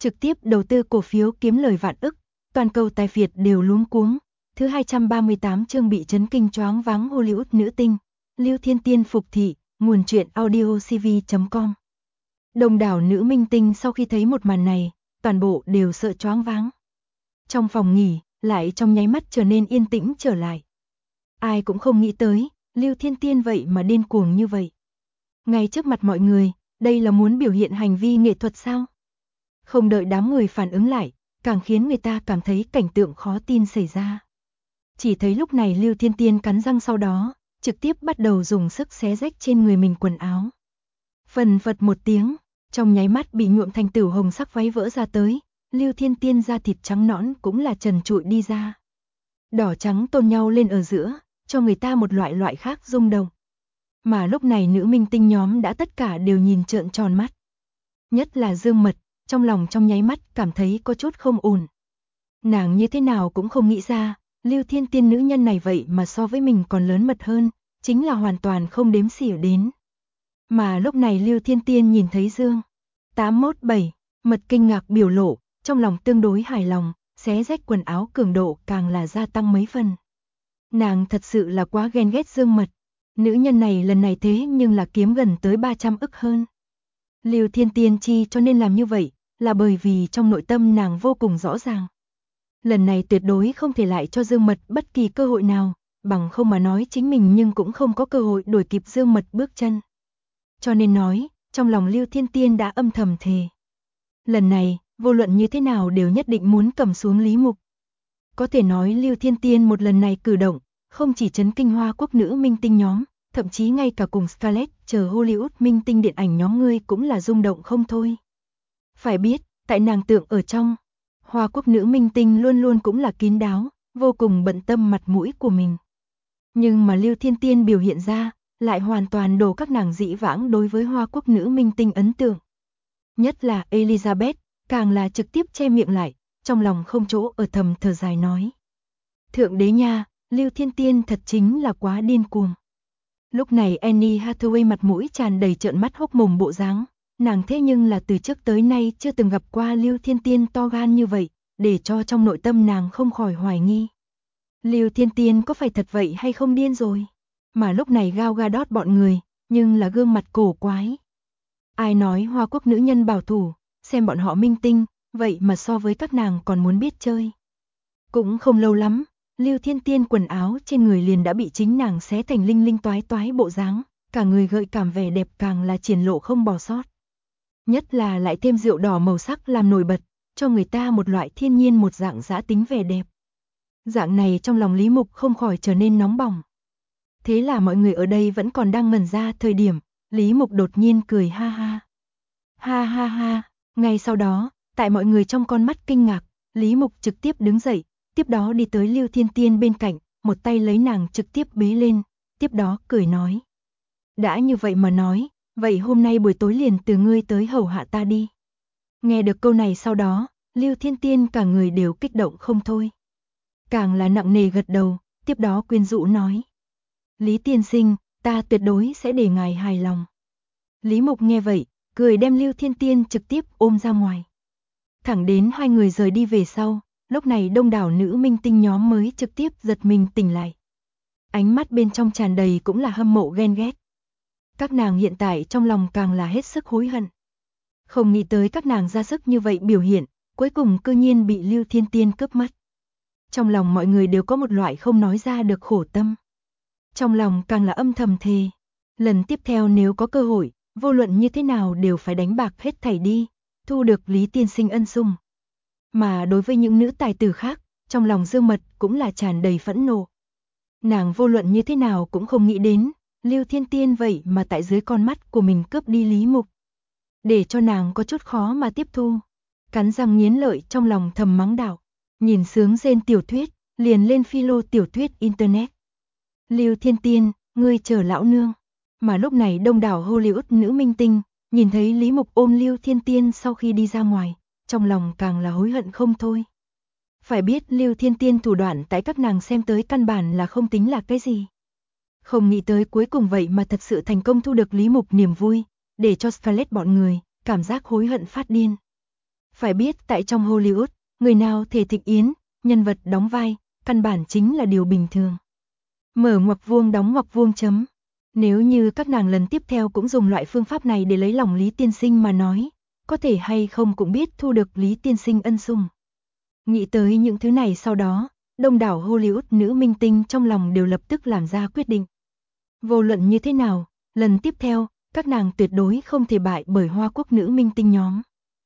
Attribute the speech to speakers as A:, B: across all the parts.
A: trực tiếp đầu tư cổ phiếu kiếm lời vạn ức, toàn cầu tài phiệt đều luống cuống. Thứ 238 chương bị chấn kinh choáng váng Hollywood nữ tinh, Lưu Thiên Tiên phục thị, nguồn truyện audiocv.com. Đông đảo nữ minh tinh sau khi thấy một màn này, toàn bộ đều sợ choáng váng. Trong phòng nghỉ, lại trong nháy mắt trở nên yên tĩnh trở lại. Ai cũng không nghĩ tới, Lưu Thiên Tiên vậy mà điên cuồng như vậy. Ngay trước mặt mọi người, đây là muốn biểu hiện hành vi nghệ thuật sao? Không đợi đám người phản ứng lại, càng khiến người ta cảm thấy cảnh tượng khó tin xảy ra. Chỉ thấy lúc này Lưu Thiên Tiên cắn răng, sau đó trực tiếp bắt đầu dùng sức xé rách trên người mình quần áo. Phần phật một tiếng, trong nháy mắt bị nhuộm thành tửu hồng sắc váy vỡ ra tới, Lưu Thiên Tiên da thịt trắng nõn cũng là trần trụi đi ra. Đỏ trắng tôn nhau lên ở giữa, cho người ta một loại khác rung động. Mà lúc này nữ minh tinh nhóm đã tất cả đều nhìn trợn tròn mắt. Nhất là Dương Mật, trong lòng trong nháy mắt cảm thấy có chút không ổn. Nàng như thế nào cũng không nghĩ ra, Lưu Thiên Tiên nữ nhân này vậy mà so với mình còn lớn mật hơn, chính là hoàn toàn không đếm xỉa đến. Mà lúc này Lưu Thiên Tiên nhìn thấy Dương 817, Mật kinh ngạc biểu lộ, trong lòng tương đối hài lòng, xé rách quần áo cường độ càng là gia tăng mấy phần. Nàng thật sự là quá ghen ghét Dương Mật, nữ nhân này lần này thế nhưng là kiếm gần tới 300 ức hơn. Lưu Thiên Tiên chi cho nên làm như vậy, là bởi vì trong nội tâm nàng vô cùng rõ ràng. Lần này tuyệt đối không thể lại cho Dương Mật bất kỳ cơ hội nào, bằng không mà nói chính mình nhưng cũng không có cơ hội đuổi kịp Dương Mật bước chân. Cho nên nói, trong lòng Lưu Thiên Tiên đã âm thầm thề. Lần này, vô luận như thế nào đều nhất định muốn cầm xuống Lý Mục. Có thể nói Lưu Thiên Tiên một lần này cử động, không chỉ chấn kinh Hoa Quốc nữ minh tinh nhóm, thậm chí ngay cả cùng Scarlett chờ Hollywood minh tinh điện ảnh nhóm ngươi cũng là rung động không thôi. Phải biết, tại nàng tượng ở trong, Hoa Quốc nữ minh tinh luôn luôn cũng là kín đáo, vô cùng bận tâm mặt mũi của mình. Nhưng mà Lưu Thiên Tiên biểu hiện ra, lại hoàn toàn đổ các nàng dĩ vãng đối với Hoa Quốc nữ minh tinh ấn tượng. Nhất là Elizabeth, càng là trực tiếp che miệng lại, trong lòng không chỗ ở thầm thở dài nói. Thượng đế nha, Lưu Thiên Tiên thật chính là quá điên cuồng. Lúc này Annie Hathaway mặt mũi tràn đầy trợn mắt hốc mồm bộ dáng, nàng thế nhưng là từ trước tới nay chưa từng gặp qua Lưu Thiên Tiên to gan như vậy, để cho trong nội tâm nàng không khỏi hoài nghi. Lưu Thiên Tiên có phải thật vậy hay không điên rồi? Mà lúc này Gal Gadot bọn người, nhưng là gương mặt cổ quái. Ai nói Hoa Quốc nữ nhân bảo thủ, xem bọn họ minh tinh, vậy mà so với các nàng còn muốn biết chơi. Cũng không lâu lắm, Lưu Thiên Tiên quần áo trên người liền đã bị chính nàng xé thành linh linh toái toái bộ dáng, cả người gợi cảm vẻ đẹp càng là triển lộ không bỏ sót. Nhất là lại thêm rượu đỏ màu sắc làm nổi bật, cho người ta một loại thiên nhiên một dạng dã tính vẻ đẹp. Dạng này trong lòng Lý Mục không khỏi trở nên nóng bỏng. Thế là mọi người ở đây vẫn còn đang ngẩn ra thời điểm, Lý Mục đột nhiên cười ha ha. Ha ha ha, ngay sau đó, tại mọi người trong con mắt kinh ngạc, Lý Mục trực tiếp đứng dậy, tiếp đó đi tới Lưu Thiên Tiên bên cạnh, một tay lấy nàng trực tiếp bế lên, tiếp đó cười nói. Đã như vậy mà nói, vậy hôm nay buổi tối liền từ ngươi tới hầu hạ ta đi. Nghe được câu này sau đó, Lưu Thiên Tiên cả người đều kích động không thôi. Càng là nặng nề gật đầu, tiếp đó quyến rũ nói. Lý tiên sinh, ta tuyệt đối sẽ để ngài hài lòng. Lý Mục nghe vậy, cười đem Lưu Thiên Tiên trực tiếp ôm ra ngoài. Thẳng đến hai người rời đi về sau, lúc này đông đảo nữ minh tinh nhóm mới trực tiếp giật mình tỉnh lại. Ánh mắt bên trong tràn đầy cũng là hâm mộ ghen ghét. Các nàng hiện tại trong lòng càng là hết sức hối hận. Không nghĩ tới các nàng ra sức như vậy biểu hiện, cuối cùng cư nhiên bị Lưu Thiên Tiên cướp mất. Trong lòng mọi người đều có một loại không nói ra được khổ tâm. Trong lòng càng là âm thầm thề. Lần tiếp theo nếu có cơ hội, vô luận như thế nào đều phải đánh bạc hết thảy đi, thu được Lý tiên sinh ân sủng. Mà đối với những nữ tài tử khác, trong lòng Dương Mật cũng là tràn đầy phẫn nộ. Nàng vô luận như thế nào cũng không nghĩ đến, Lưu Thiên Tiên vậy mà tại dưới con mắt của mình cướp đi Lý Mục. Để cho nàng có chút khó mà tiếp thu. Cắn răng nghiến lợi trong lòng thầm mắng đạo. Nhìn sướng rên tiểu thuyết, liền lên philo tiểu thuyết internet. Lưu Thiên Tiên, ngươi chờ lão nương. Mà lúc này đông đảo Hollywood nữ minh tinh, nhìn thấy Lý Mục ôm Lưu Thiên Tiên sau khi đi ra ngoài, trong lòng càng là hối hận không thôi. Phải biết Lưu Thiên Tiên thủ đoạn tại các nàng xem tới căn bản là không tính là cái gì. Không nghĩ tới cuối cùng vậy mà thật sự thành công thu được Lý Mục niềm vui, để cho Scarlett bọn người cảm giác hối hận phát điên. Phải biết tại trong Hollywood, người nào thể thịnh yến, nhân vật đóng vai, căn bản chính là điều bình thường. Mở ngoặc vuông đóng ngoặc vuông chấm. Nếu như các nàng lần tiếp theo cũng dùng loại phương pháp này để lấy lòng Lý tiên sinh mà nói, có thể hay không cũng biết thu được Lý tiên sinh ân sủng. Nghĩ tới những thứ này sau đó, đông đảo Hollywood nữ minh tinh trong lòng đều lập tức làm ra quyết định. Vô luận như thế nào, lần tiếp theo, các nàng tuyệt đối không thể bại bởi Hoa Quốc nữ minh tinh nhóm.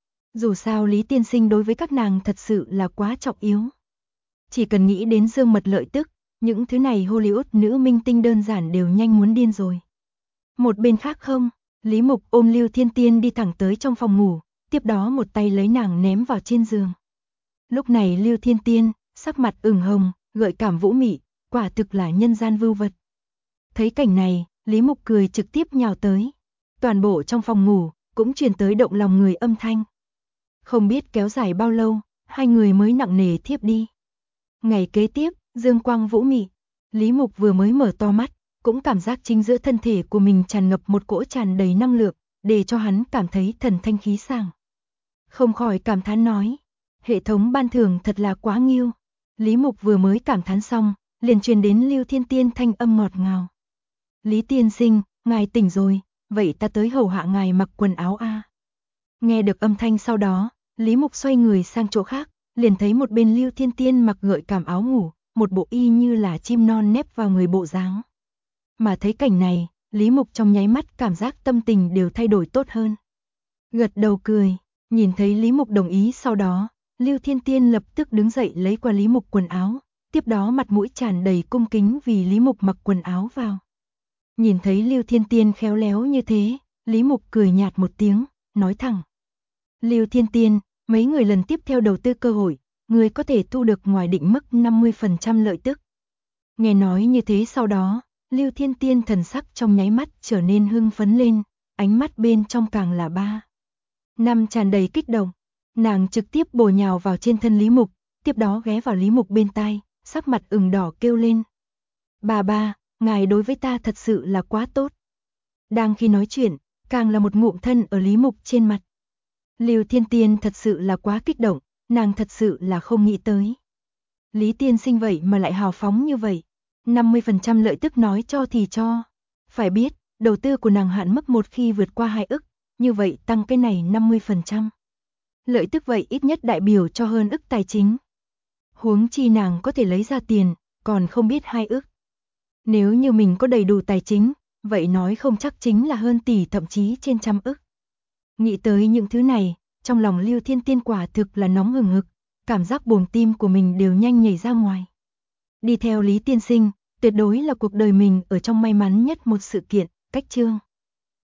A: Dù sao Lý tiên sinh đối với các nàng thật sự là quá trọng yếu. Chỉ cần nghĩ đến dương mật lợi tức, những thứ này Hollywood nữ minh tinh đơn giản đều nhanh muốn điên rồi. Một bên khác không, Lý Mục ôm Lưu Thiên Tiên đi thẳng tới trong phòng ngủ, tiếp đó một tay lấy nàng ném vào trên giường. Lúc này Lưu Thiên Tiên, sắc mặt ửng hồng, gợi cảm vũ mị, quả thực là nhân gian vưu vật. Thấy cảnh này, Lý Mục cười trực tiếp nhào tới. Toàn bộ trong phòng ngủ, cũng truyền tới động lòng người âm thanh. Không biết kéo dài bao lâu, hai người mới nặng nề thiếp đi. Ngày kế tiếp, dương quang vũ mị, Lý Mục vừa mới mở to mắt, cũng cảm giác chính giữa thân thể của mình tràn ngập một cỗ tràn đầy năng lượng, để cho hắn cảm thấy thần thanh khí sảng. Không khỏi cảm thán nói, hệ thống ban thưởng thật là quá nghiêu. Lý Mục vừa mới cảm thán xong, liền truyền đến Lưu Thiên Tiên thanh âm ngọt ngào. Lý tiên sinh, ngài tỉnh rồi, vậy ta tới hầu hạ ngài mặc quần áo a. Nghe được âm thanh sau đó, Lý Mục xoay người sang chỗ khác, liền thấy một bên Lưu Thiên Tiên mặc gợi cảm áo ngủ, một bộ y như là chim non nép vào người bộ dáng. Mà thấy cảnh này, Lý Mục trong nháy mắt cảm giác tâm tình đều thay đổi tốt hơn. Gật đầu cười, nhìn thấy Lý Mục đồng ý sau đó, Lưu Thiên Tiên lập tức đứng dậy lấy qua Lý Mục quần áo, tiếp đó mặt mũi tràn đầy cung kính vì Lý Mục mặc quần áo vào. Nhìn thấy Lưu Thiên Tiên khéo léo như thế, Lý Mục cười nhạt một tiếng, nói thẳng. Lưu Thiên Tiên, mấy người lần tiếp theo đầu tư cơ hội, người có thể thu được ngoài định mức 50% lợi tức. Nghe nói như thế sau đó, Lưu Thiên Tiên thần sắc trong nháy mắt trở nên hưng phấn lên, ánh mắt bên trong càng là năm tràn đầy kích động. Nàng trực tiếp bổ nhào vào trên thân Lý Mục, tiếp đó ghé vào Lý Mục bên tai, sắc mặt ửng đỏ kêu lên. Bà, ngài đối với ta thật sự là quá tốt. Đang khi nói chuyện, càng là một ngụm thân ở Lý Mục trên mặt. Lưu Thiên Tiên thật sự là quá kích động, nàng thật sự là không nghĩ tới. Lý tiên sinh vậy mà lại hào phóng như vậy, 50% lợi tức nói cho thì cho. Phải biết, đầu tư của nàng hạn mức một khi vượt qua 2 ức, như vậy tăng cái này 50%. Lợi tức vậy ít nhất đại biểu cho hơn ức tài chính. Huống chi nàng có thể lấy ra tiền, còn không biết 2 ức. Nếu như mình có đầy đủ tài chính, vậy nói không chắc chính là hơn tỷ thậm chí trên trăm ức. Nghĩ tới những thứ này, trong lòng Lưu Thiên Tiên quả thực là nóng hừng hực, cảm giác buồng tim của mình đều nhanh nhảy ra ngoài. Đi theo Lý tiên sinh, tuyệt đối là cuộc đời mình ở trong may mắn nhất một sự kiện, cách chương.